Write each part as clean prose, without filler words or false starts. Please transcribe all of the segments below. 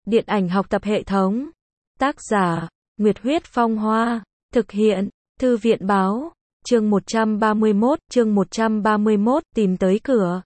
Điện ảnh học tập hệ thống. Tác giả, Nguyệt Huyết Phong Hoa. Thực hiện, Thư viện Báo. Chương 131, tìm tới cửa.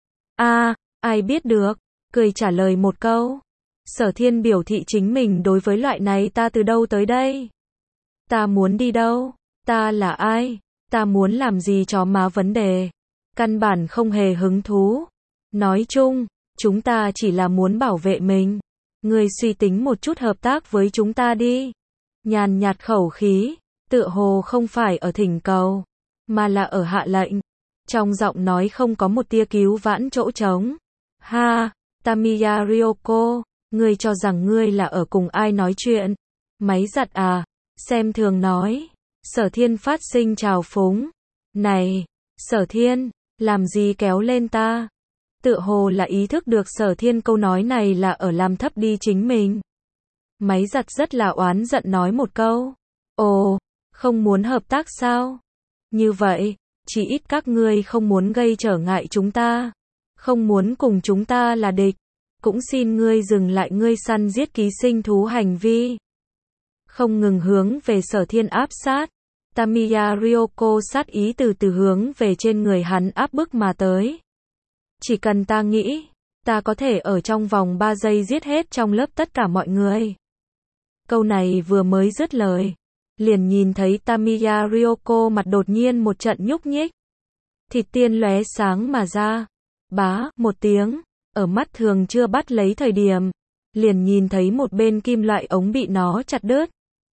Ai biết được, cười trả lời một câu. Sở Thiên biểu thị chính mình đối với loại này ta từ đâu tới đây? Ta muốn đi đâu? Ta là ai? Ta muốn làm gì chó má vấn đề? Căn bản không hề hứng thú. Nói chung, chúng ta chỉ là muốn bảo vệ mình. Ngươi suy tính một chút hợp tác với chúng ta đi. Nhàn nhạt khẩu khí, tựa hồ không phải ở thỉnh cầu, mà là ở hạ lệnh. Trong giọng nói không có một tia cứu vãn chỗ trống. Ha, Tamiya Ryoko, ngươi cho rằng ngươi là ở cùng ai nói chuyện? Máy giặt à? Xem thường nói. Sở Thiên phát sinh trào phúng. Này, Sở Thiên, làm gì kéo lên ta? Tựa hồ là ý thức được Sở Thiên câu nói này là ở làm thấp đi chính mình. Máy giặt rất là oán giận nói một câu. Ồ, không muốn hợp tác sao? Như vậy, chỉ ít các ngươi không muốn gây trở ngại chúng ta. Không muốn cùng chúng ta là địch. Cũng xin ngươi dừng lại ngươi săn giết ký sinh thú hành vi. Không ngừng hướng về Sở Thiên áp sát. Tamiya Ryoko sát ý từ từ hướng về trên người hắn áp bức mà tới. Chỉ cần ta nghĩ, ta có thể ở trong vòng 3 giây giết hết trong lớp tất cả mọi người. Câu này vừa mới dứt lời, liền nhìn thấy Tamiya Ryoko mặt đột nhiên một trận nhúc nhích. Thịt tiên lóe sáng mà ra. Bá, một tiếng, ở mắt thường chưa bắt lấy thời điểm, liền nhìn thấy một bên kim loại ống bị nó chặt đứt.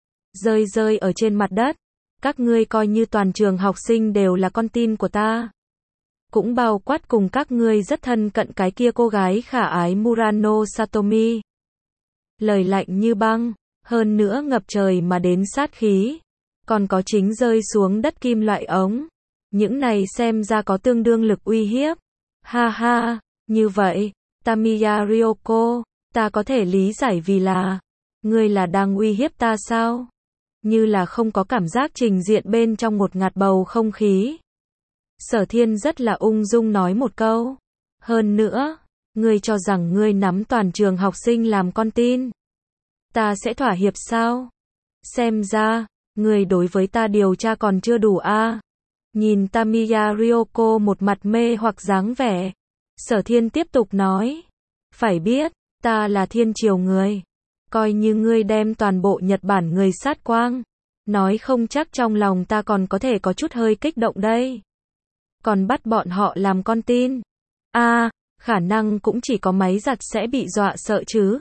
Rơi ở trên mặt đất. Các ngươi coi như toàn trường học sinh đều là con tin của ta. Cũng bao quát cùng các ngươi rất thân cận cái kia cô gái khả ái Murano Satomi. Lời lạnh như băng, hơn nữa ngập trời mà đến sát khí. Còn có chính rơi xuống đất kim loại ống. Những này xem ra có tương đương lực uy hiếp. Ha ha, như vậy, Tamiya Ryoko, ta có thể lý giải vì là, ngươi là đang uy hiếp ta sao? Như là không có cảm giác trình diện bên trong ngột ngạt bầu không khí. Sở Thiên rất là ung dung nói một câu. Hơn nữa, ngươi cho rằng ngươi nắm toàn trường học sinh làm con tin. Ta sẽ thỏa hiệp sao? Xem ra, ngươi đối với ta điều tra còn chưa đủ a. Nhìn Tamiya Ryoko một mặt mê hoặc dáng vẻ. Sở Thiên tiếp tục nói. Phải biết, ta là thiên triều người. Coi như ngươi đem toàn bộ Nhật Bản người sát quang. Nói không chắc trong lòng ta còn có thể có chút hơi kích động đây. Còn bắt bọn họ làm con tin. Khả năng cũng chỉ có máy giặt sẽ bị dọa sợ chứ.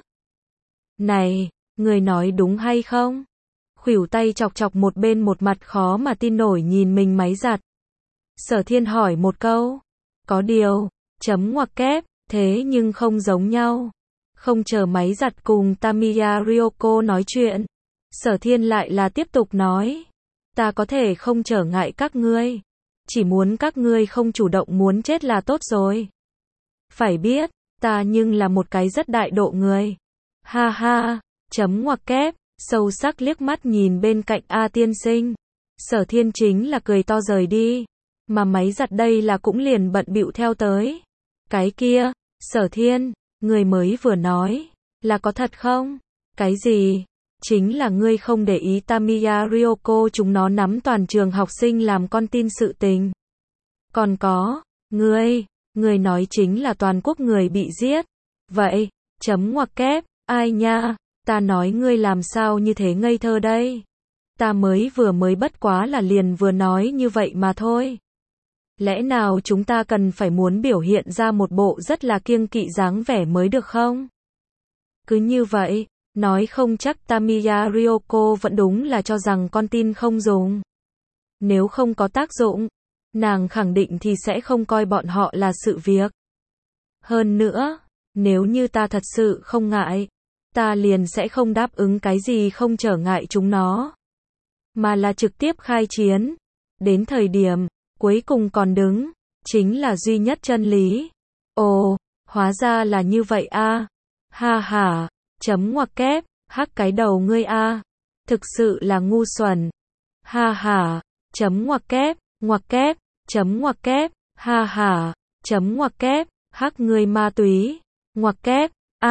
Này, người nói đúng hay không? Khuỷu tay chọc chọc một bên một mặt khó mà tin nổi nhìn mình máy giặt. Sở Thiên hỏi một câu. Có điều, chấm ngoặc kép, thế nhưng không giống nhau. Không chờ máy giặt cùng Tamiya Ryoko nói chuyện. Sở Thiên lại là tiếp tục nói. Ta có thể không trở ngại các ngươi. Chỉ muốn các ngươi không chủ động muốn chết là tốt rồi. Phải biết, ta nhưng là một cái rất đại độ người. Ha ha, chấm ngoặc kép, sâu sắc liếc mắt nhìn bên cạnh A tiên sinh. Sở Thiên chính là cười to rời đi. Mà máy giặt đây là cũng liền bận bịu theo tới. Cái kia, Sở Thiên, người mới vừa nói, là có thật không? Cái gì? Chính là ngươi không để ý Tamiya Ryoko chúng nó nắm toàn trường học sinh làm con tin sự tình. Còn có, ngươi nói chính là toàn quốc người bị giết. Vậy, chấm ngoặc kép, ai nha, ta nói ngươi làm sao như thế ngây thơ đây? Ta mới bất quá là liền vừa nói như vậy mà thôi. Lẽ nào chúng ta cần phải muốn biểu hiện ra một bộ rất là kiêng kỵ dáng vẻ mới được không? Cứ như vậy, nói không chắc Tamiya Ryoko vẫn đúng là cho rằng con tin không dùng. Nếu không có tác dụng, nàng khẳng định thì sẽ không coi bọn họ là sự việc. Hơn nữa, nếu như ta thật sự không ngại, ta liền sẽ không đáp ứng cái gì không trở ngại chúng nó. Mà là trực tiếp khai chiến. Đến thời điểm, cuối cùng còn đứng, chính là duy nhất chân lý. Ồ, hóa ra là như vậy a. Ha ha, chấm ngoặc kép, hắc cái đầu ngươi a. Thực sự là ngu xuẩn. Ha ha, chấm ngoặc kép, chấm ngoặc kép, ha ha, chấm ngoặc kép, hắc ngươi ma túy. Ngoặc kép,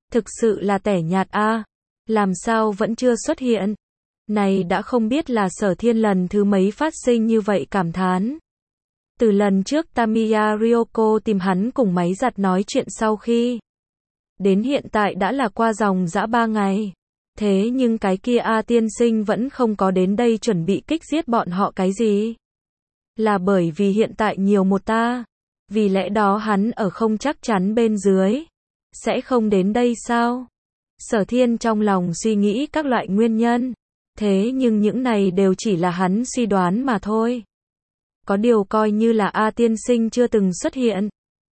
Thực sự là tẻ nhạt a. Làm sao vẫn chưa xuất hiện? Này đã không biết là Sở Thiên lần thứ mấy phát sinh như vậy cảm thán. Từ lần trước Tamiya Ryoko tìm hắn cùng máy giặt nói chuyện sau khi. Đến hiện tại đã là qua dòng dã 3 ngày. Thế nhưng cái kia A tiên sinh vẫn không có đến đây chuẩn bị kích giết bọn họ cái gì? Là bởi vì hiện tại nhiều một ta. Vì lẽ đó hắn ở không chắc chắn bên dưới. Sẽ không đến đây sao? Sở Thiên trong lòng suy nghĩ các loại nguyên nhân. Thế nhưng những này đều chỉ là hắn suy đoán mà thôi. Có điều coi như là A tiên sinh chưa từng xuất hiện.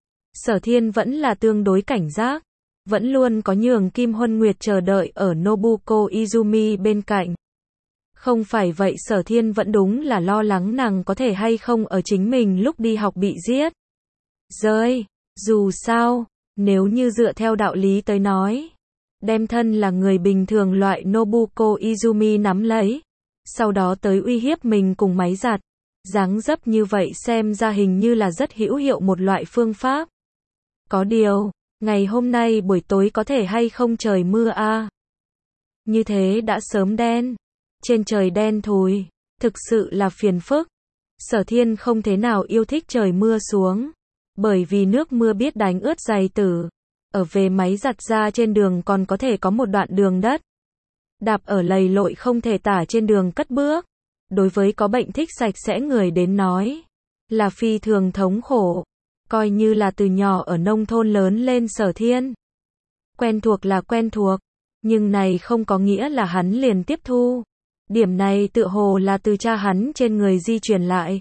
Sở Thiên vẫn là tương đối cảnh giác. Vẫn luôn có nhường Kim Huân Nguyệt chờ đợi ở Nobuko Izumi bên cạnh. Không phải vậy Sở Thiên vẫn đúng là lo lắng nàng có thể hay không ở chính mình lúc đi học bị giết. Rơi, dù sao, nếu như dựa theo đạo lý tới nói, đem thân là người bình thường loại Nobuko Izumi nắm lấy, sau đó tới uy hiếp mình cùng máy giặt, dáng dấp như vậy xem ra hình như là rất hữu hiệu một loại phương pháp. Có điều, ngày hôm nay buổi tối có thể hay không trời mưa a? Như thế đã sớm đen. Trên trời đen thùi, thực sự là phiền phức. Sở Thiên không thế nào yêu thích trời mưa xuống, bởi vì nước mưa biết đánh ướt giày tử. Ở về máy giặt ra trên đường còn có thể có một đoạn đường đất. Đạp ở lầy lội không thể tả trên đường cất bước. Đối với có bệnh thích sạch sẽ người đến nói, là phi thường thống khổ. Coi như là từ nhỏ ở nông thôn lớn lên Sở Thiên. Quen thuộc là quen thuộc, nhưng này không có nghĩa là hắn liền tiếp thu. Điểm này tựa hồ là từ cha hắn trên người di truyền lại.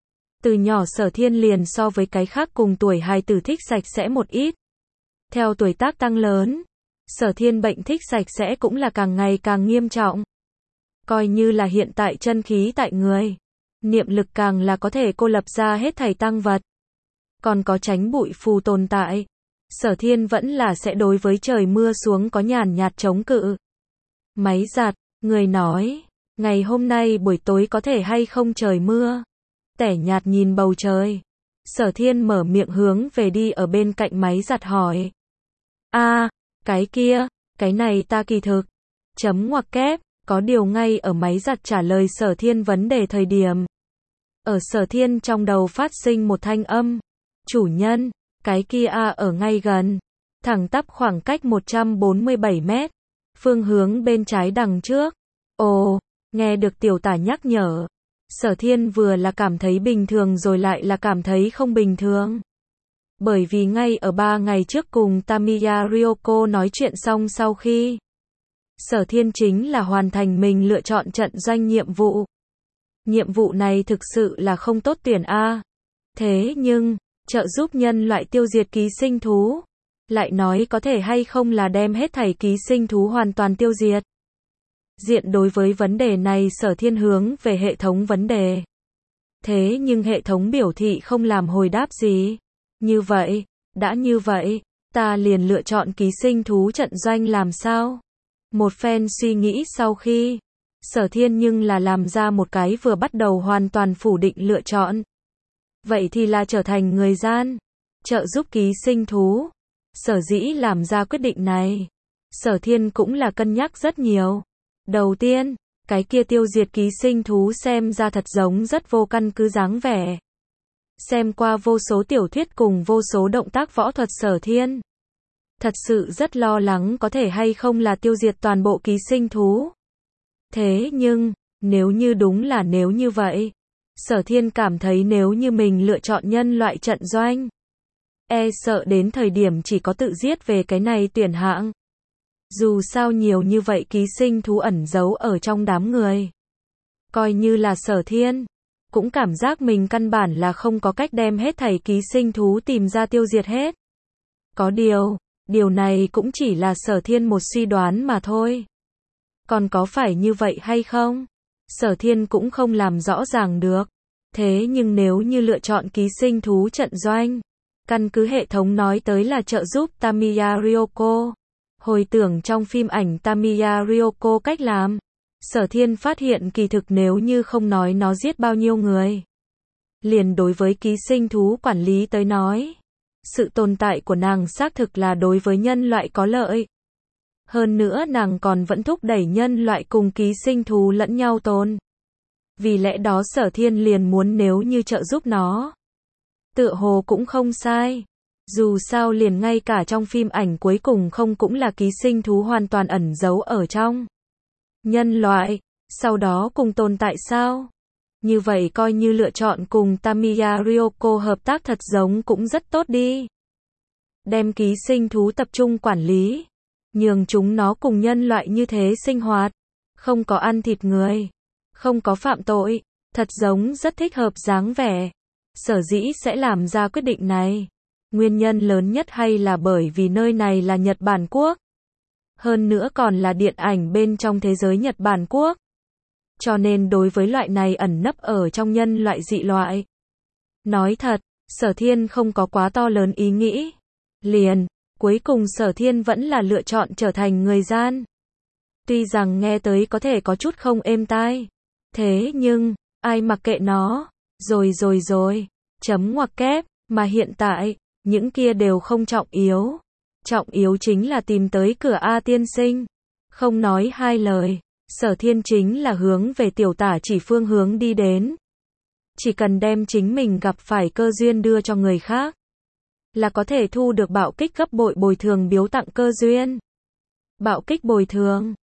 Từ nhỏ Sở Thiên liền so với cái khác cùng tuổi hài tử thích sạch sẽ một ít. Theo tuổi tác tăng lớn, Sở Thiên bệnh thích sạch sẽ cũng là càng ngày càng nghiêm trọng. Coi như là hiện tại chân khí tại người, niệm lực càng là có thể cô lập ra hết thảy tăng vật. Còn có tránh bụi phù tồn tại, Sở Thiên vẫn là sẽ đối với trời mưa xuống có nhàn nhạt chống cự. Máy giặt, người nói, ngày hôm nay buổi tối có thể hay không trời mưa? Tẻ nhạt nhìn bầu trời. Sở Thiên mở miệng hướng về đi ở bên cạnh máy giặt hỏi. Cái kia, cái này ta kỳ thực. Chấm ngoặc kép, có điều ngay ở máy giặt trả lời Sở Thiên vấn đề thời điểm. Ở Sở Thiên trong đầu phát sinh một thanh âm. Chủ nhân, cái kia ở ngay gần. Thẳng tắp khoảng cách 147 mét. Phương hướng bên trái đằng trước. Ồ, nghe được tiểu tả nhắc nhở. Sở Thiên vừa là cảm thấy bình thường rồi lại là cảm thấy không bình thường. Bởi vì ngay ở 3 ngày trước cùng Tamiya Ryoko nói chuyện xong sau khi, Sở Thiên chính là hoàn thành mình lựa chọn trận doanh nhiệm vụ. Nhiệm vụ này thực sự là không tốt tuyển a. Thế nhưng, trợ giúp nhân loại tiêu diệt ký sinh thú, lại nói có thể hay không là đem hết thảy ký sinh thú hoàn toàn tiêu diệt. Diện đối với vấn đề này Sở Thiên hướng về hệ thống vấn đề. Thế nhưng hệ thống biểu thị không làm hồi đáp gì. Như vậy, đã như vậy, ta liền lựa chọn ký sinh thú trận doanh làm sao? Một phen suy nghĩ sau khi, Sở Thiên nhưng là làm ra một cái vừa bắt đầu hoàn toàn phủ định lựa chọn. Vậy thì là trở thành người gian, trợ giúp ký sinh thú. Sở dĩ làm ra quyết định này, Sở Thiên cũng là cân nhắc rất nhiều. Đầu tiên, cái kia tiêu diệt ký sinh thú xem ra thật giống rất vô căn cứ dáng vẻ. Xem qua vô số tiểu thuyết cùng vô số động tác võ thuật Sở Thiên, thật sự rất lo lắng có thể hay không là tiêu diệt toàn bộ ký sinh thú. Thế nhưng, nếu như đúng là nếu như vậy, Sở Thiên cảm thấy nếu như mình lựa chọn nhân loại trận doanh, sợ đến thời điểm chỉ có tự giết về cái này tuyển hạng. Dù sao nhiều như vậy ký sinh thú ẩn giấu ở trong đám người. Coi như là Sở Thiên, cũng cảm giác mình căn bản là không có cách đem hết thảy ký sinh thú tìm ra tiêu diệt hết. Có điều này cũng chỉ là Sở Thiên một suy đoán mà thôi. Còn có phải như vậy hay không? Sở Thiên cũng không làm rõ ràng được. Thế nhưng nếu như lựa chọn ký sinh thú trận doanh, căn cứ hệ thống nói tới là trợ giúp Tamiya Ryoko. Hồi tưởng trong phim ảnh Tamiya Ryoko cách làm, Sở Thiên phát hiện kỳ thực nếu như không nói nó giết bao nhiêu người. Liền đối với ký sinh thú quản lý tới nói, sự tồn tại của nàng xác thực là đối với nhân loại có lợi. Hơn nữa nàng còn vẫn thúc đẩy nhân loại cùng ký sinh thú lẫn nhau tồn. Vì lẽ đó Sở Thiên liền muốn nếu như trợ giúp nó. Tựa hồ cũng không sai. Dù sao liền ngay cả trong phim ảnh cuối cùng không cũng là ký sinh thú hoàn toàn ẩn giấu ở trong nhân loại, sau đó cùng tồn tại sao? Như vậy coi như lựa chọn cùng Tamiya Ryoko hợp tác thật giống cũng rất tốt đi. Đem ký sinh thú tập trung quản lý, nhường chúng nó cùng nhân loại như thế sinh hoạt, không có ăn thịt người, không có phạm tội, thật giống rất thích hợp dáng vẻ. Sở dĩ sẽ làm ra quyết định này. Nguyên nhân lớn nhất hay là bởi vì nơi này là Nhật Bản quốc. Hơn nữa còn là điện ảnh bên trong thế giới Nhật Bản quốc. Cho nên đối với loại này ẩn nấp ở trong nhân loại dị loại. Nói thật, Sở Thiên không có quá to lớn ý nghĩ. Liền, cuối cùng Sở Thiên vẫn là lựa chọn trở thành người gian. Tuy rằng nghe tới có thể có chút không êm tai. Thế nhưng, ai mặc kệ nó. Rồi. Chấm ngoặc kép, mà hiện tại, những kia đều không trọng yếu. Trọng yếu chính là tìm tới cửa A tiên sinh. Không nói hai lời, Sở Thiên chính là hướng về tiểu tả chỉ phương hướng đi đến. Chỉ cần đem chính mình gặp phải cơ duyên đưa cho người khác, là có thể thu được bạo kích gấp bội bồi thường biếu tặng cơ duyên. Bạo kích bồi thường,